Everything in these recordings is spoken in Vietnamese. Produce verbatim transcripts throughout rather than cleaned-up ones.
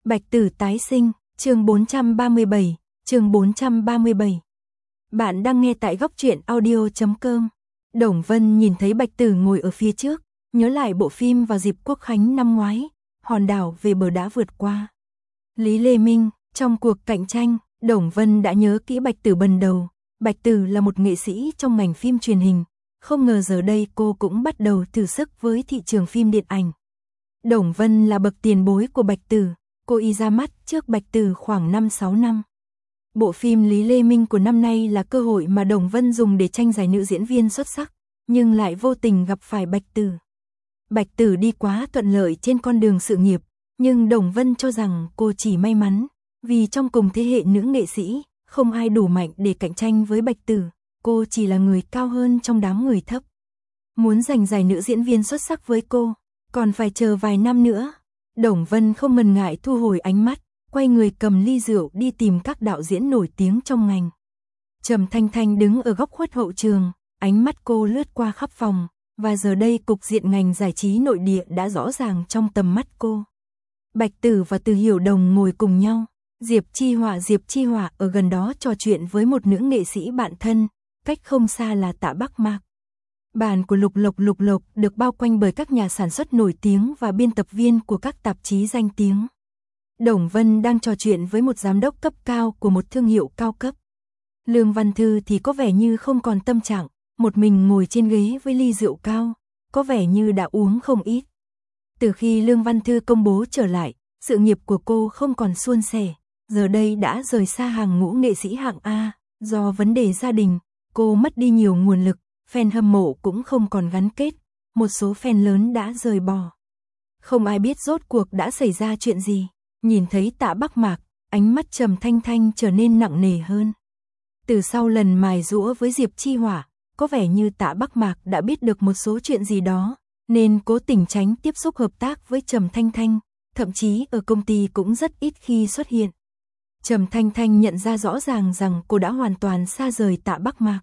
Bạch Tử tái sinh, chương bốn trăm ba mươi bảy, chương bốn trăm ba mươi bảy. Bạn đang nghe tại góc truyện audio chấm com. Đồng Vân nhìn thấy Bạch Tử ngồi ở phía trước, nhớ lại bộ phim vào dịp Quốc khánh năm ngoái, hòn đảo về bờ đã vượt qua. Lý Lê Minh, trong cuộc cạnh tranh, Đồng Vân đã nhớ kỹ Bạch Tử bần đầu. Bạch Tử là một nghệ sĩ trong ngành phim truyền hình, không ngờ giờ đây cô cũng bắt đầu thử sức với thị trường phim điện ảnh. Đồng Vân là bậc tiền bối của Bạch Tử. Cô y ra mắt trước Bạch Tử khoảng năm sáu năm. Bộ phim Lý Lê Minh của năm nay là cơ hội mà Đồng Vân dùng để tranh giải nữ diễn viên xuất sắc, nhưng lại vô tình gặp phải Bạch Tử. Bạch Tử đi quá thuận lợi trên con đường sự nghiệp, nhưng Đồng Vân cho rằng cô chỉ may mắn, vì trong cùng thế hệ nữ nghệ sĩ, không ai đủ mạnh để cạnh tranh với Bạch Tử, cô chỉ là người cao hơn trong đám người thấp. Muốn giành giải nữ diễn viên xuất sắc với cô, còn phải chờ vài năm nữa. Đồng Vân không ngần ngại thu hồi ánh mắt, quay người cầm ly rượu đi tìm các đạo diễn nổi tiếng trong ngành. Trầm Thanh Thanh đứng ở góc khuất hậu trường, ánh mắt cô lướt qua khắp phòng, và giờ đây cục diện ngành giải trí nội địa đã rõ ràng trong tầm mắt cô. Bạch Tử và Từ Hiểu Đồng ngồi cùng nhau, Diệp Chi Họa Diệp Chi Họa ở gần đó trò chuyện với một nữ nghệ sĩ bạn thân, cách không xa là Tạ Bắc Mạc. Bàn của Lục Lộc Lục Lộc được bao quanh bởi các nhà sản xuất nổi tiếng và biên tập viên của các tạp chí danh tiếng. Đồng Vân đang trò chuyện với một giám đốc cấp cao của một thương hiệu cao cấp. Lương Văn Thư thì có vẻ như không còn tâm trạng, một mình ngồi trên ghế với ly rượu cao, có vẻ như đã uống không ít. Từ khi Lương Văn Thư công bố trở lại, sự nghiệp của cô không còn suôn sẻ, giờ đây đã rời xa hàng ngũ nghệ sĩ hạng A, do vấn đề gia đình, cô mất đi nhiều nguồn lực. Fan hâm mộ cũng không còn gắn kết, một số fan lớn đã rời bỏ. Không ai biết rốt cuộc đã xảy ra chuyện gì, nhìn thấy Tạ Bắc Mạc, ánh mắt Trầm Thanh Thanh trở nên nặng nề hơn. Từ sau lần mài giũa với Diệp Chi Hỏa, có vẻ như Tạ Bắc Mạc đã biết được một số chuyện gì đó, nên cố tình tránh tiếp xúc hợp tác với Trầm Thanh Thanh, thậm chí ở công ty cũng rất ít khi xuất hiện. Trầm Thanh Thanh nhận ra rõ ràng rằng cô đã hoàn toàn xa rời Tạ Bắc Mạc.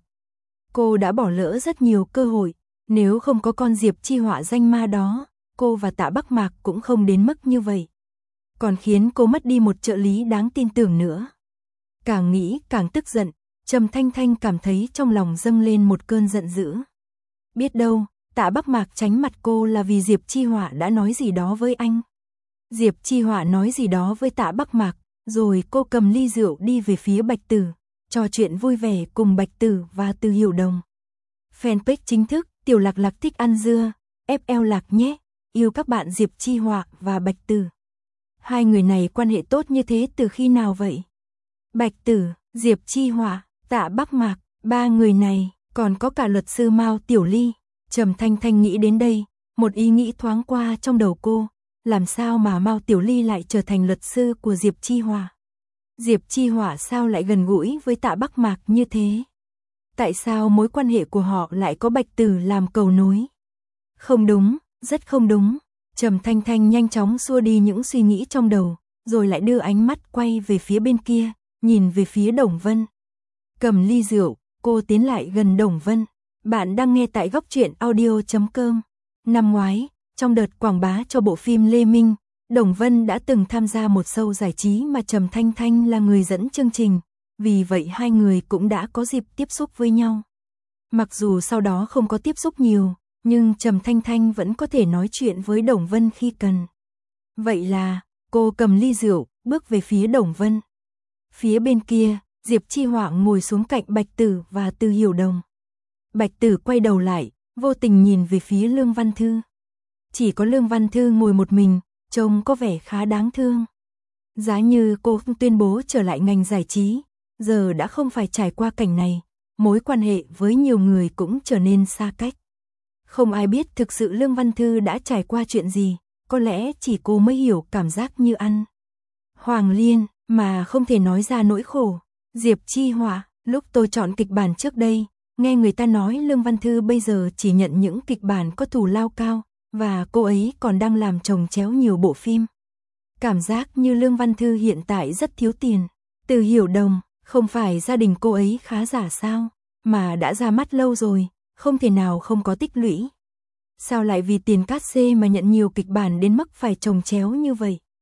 Cô đã bỏ lỡ rất nhiều cơ hội, nếu không có con Diệp Chi Họa danh ma đó, cô và Tạ Bắc Mạc cũng không đến mức như vậy. Còn khiến cô mất đi một trợ lý đáng tin tưởng nữa. Càng nghĩ càng tức giận, Trầm Thanh Thanh cảm thấy trong lòng dâng lên một cơn giận dữ. Biết đâu, Tạ Bắc Mạc tránh mặt cô là vì Diệp Chi Họa đã nói gì đó với anh. Diệp Chi Họa nói gì đó với Tạ Bắc Mạc, rồi cô cầm ly rượu đi về phía Bạch Tử, trò chuyện vui vẻ cùng Bạch Tử và Từ Hiểu Đồng. Fanpage chính thức, Tiểu Lạc Lạc thích ăn dưa, ép lờ Lạc nhé, yêu các bạn Diệp Chi Họa và Bạch Tử. Hai người này quan hệ tốt như thế từ khi nào vậy? Bạch Tử, Diệp Chi Họa, Tạ Bắc Mạc, ba người này, còn có cả luật sư Mao Tiểu Ly. Trầm Thanh Thanh nghĩ đến đây, một ý nghĩ thoáng qua trong đầu cô, làm sao mà Mao Tiểu Ly lại trở thành luật sư của Diệp Chi Họa? Diệp Chi Họa sao lại gần gũi với Tạ Bắc Mạc như thế? Tại sao mối quan hệ của họ lại có Bạch Tử làm cầu nối? Không đúng, rất không đúng. Trầm Thanh Thanh nhanh chóng xua đi những suy nghĩ trong đầu, rồi lại đưa ánh mắt quay về phía bên kia, nhìn về phía Đồng Vân. Cầm ly rượu, cô tiến lại gần Đồng Vân. Bạn đang nghe tại góc truyện audio chấm com. Năm ngoái, trong đợt quảng bá cho bộ phim Lê Minh, Đồng Vân đã từng tham gia một show giải trí mà Trầm Thanh Thanh là người dẫn chương trình, vì vậy hai người cũng đã có dịp tiếp xúc với nhau. Mặc dù sau đó không có tiếp xúc nhiều, nhưng Trầm Thanh Thanh vẫn có thể nói chuyện với Đồng Vân khi cần. Vậy là, cô cầm ly rượu, bước về phía Đồng Vân. Phía bên kia, Diệp Chi Họa ngồi xuống cạnh Bạch Tử và Từ Hiểu Đồng. Bạch Tử quay đầu lại, vô tình nhìn về phía Lương Văn Thư. Chỉ có Lương Văn Thư ngồi một mình, trông có vẻ khá đáng thương. Giá như cô tuyên bố trở lại ngành giải trí, giờ đã không phải trải qua cảnh này, mối quan hệ với nhiều người cũng trở nên xa cách. Không ai biết thực sự Lương Văn Thư đã trải qua chuyện gì, có lẽ chỉ cô mới hiểu cảm giác như ăn Hoàng Liên, mà không thể nói ra nỗi khổ. Diệp Chi Họa, lúc tôi chọn kịch bản trước đây, nghe người ta nói Lương Văn Thư bây giờ chỉ nhận những kịch bản có thù lao cao, và cô ấy còn đang làm chồng chéo nhiều bộ phim. Cảm giác như Lương Văn Thư hiện tại rất thiếu tiền. Từ Hiểu Đồng, không phải gia đình cô ấy khá giả sao, mà đã ra mắt lâu rồi, không thể nào không có tích lũy. Sao lại vì tiền cát xê mà nhận nhiều kịch bản đến mức phải chồng chéo như vậy?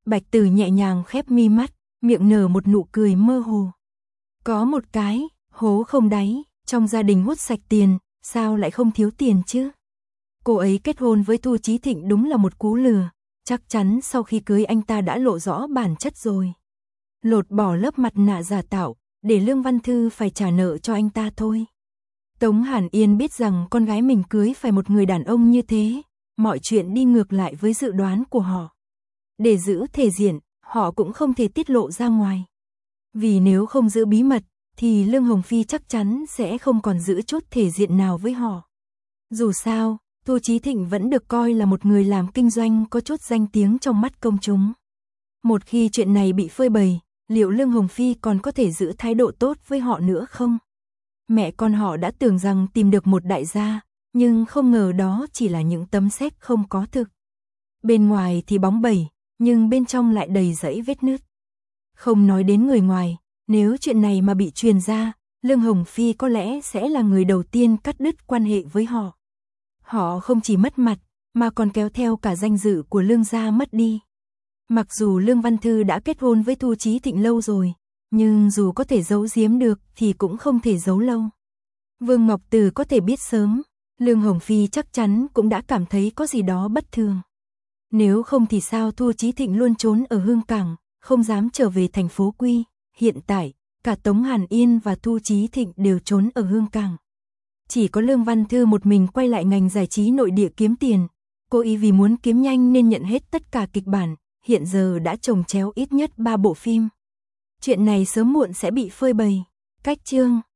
Bạch Tử nhẹ nhàng khép mi mắt, miệng nở một nụ cười mơ hồ. Có một cái, hố không đáy, trong gia đình hút sạch tiền, sao lại không thiếu tiền chứ? Cô ấy kết hôn với Thu Chí Thịnh đúng là một cú lừa, chắc chắn sau khi cưới anh ta đã lộ rõ bản chất rồi. Lột bỏ lớp mặt nạ giả tạo, để Lương Văn Thư phải trả nợ cho anh ta thôi. Tống Hàn Yên biết rằng con gái mình cưới phải một người đàn ông như thế, mọi chuyện đi ngược lại với dự đoán của họ. Để giữ thể diện, họ cũng không thể tiết lộ ra ngoài. Vì nếu không giữ bí mật, thì Lương Hồng Phi chắc chắn sẽ không còn giữ chút thể diện nào với họ. Dù sao, Thu Chí Thịnh vẫn được coi là một người làm kinh doanh có chút danh tiếng trong mắt công chúng. Một khi chuyện này bị phơi bày, liệu Lương Hồng Phi còn có thể giữ thái độ tốt với họ nữa không? Mẹ con họ đã tưởng rằng tìm được một đại gia, nhưng không ngờ đó chỉ là những tấm séc không có thực. Bên ngoài thì bóng bẩy, nhưng bên trong lại đầy rẫy vết nứt. Không nói đến người ngoài, nếu chuyện này mà bị truyền ra, Lương Hồng Phi có lẽ sẽ là người đầu tiên cắt đứt quan hệ với họ. Họ không chỉ mất mặt, mà còn kéo theo cả danh dự của Lương gia mất đi. Mặc dù Lương Văn Thư đã kết hôn với Thu Chí Thịnh lâu rồi, nhưng dù có thể giấu giếm được thì cũng không thể giấu lâu. Vương Ngọc Từ có thể biết sớm, Lương Hồng Phi chắc chắn cũng đã cảm thấy có gì đó bất thường. Nếu không thì sao Thu Chí Thịnh luôn trốn ở Hương Cảng, không dám trở về thành phố Quy. Hiện tại, cả Tống Hàn Yên và Thu Chí Thịnh đều trốn ở Hương Cảng. Chỉ có Lương Văn Thư một mình quay lại ngành giải trí nội địa kiếm tiền. Cô ý vì muốn kiếm nhanh nên nhận hết tất cả kịch bản, hiện giờ đã chồng chéo ít nhất ba bộ phim. Chuyện này sớm muộn sẽ bị phơi bày. Cách chương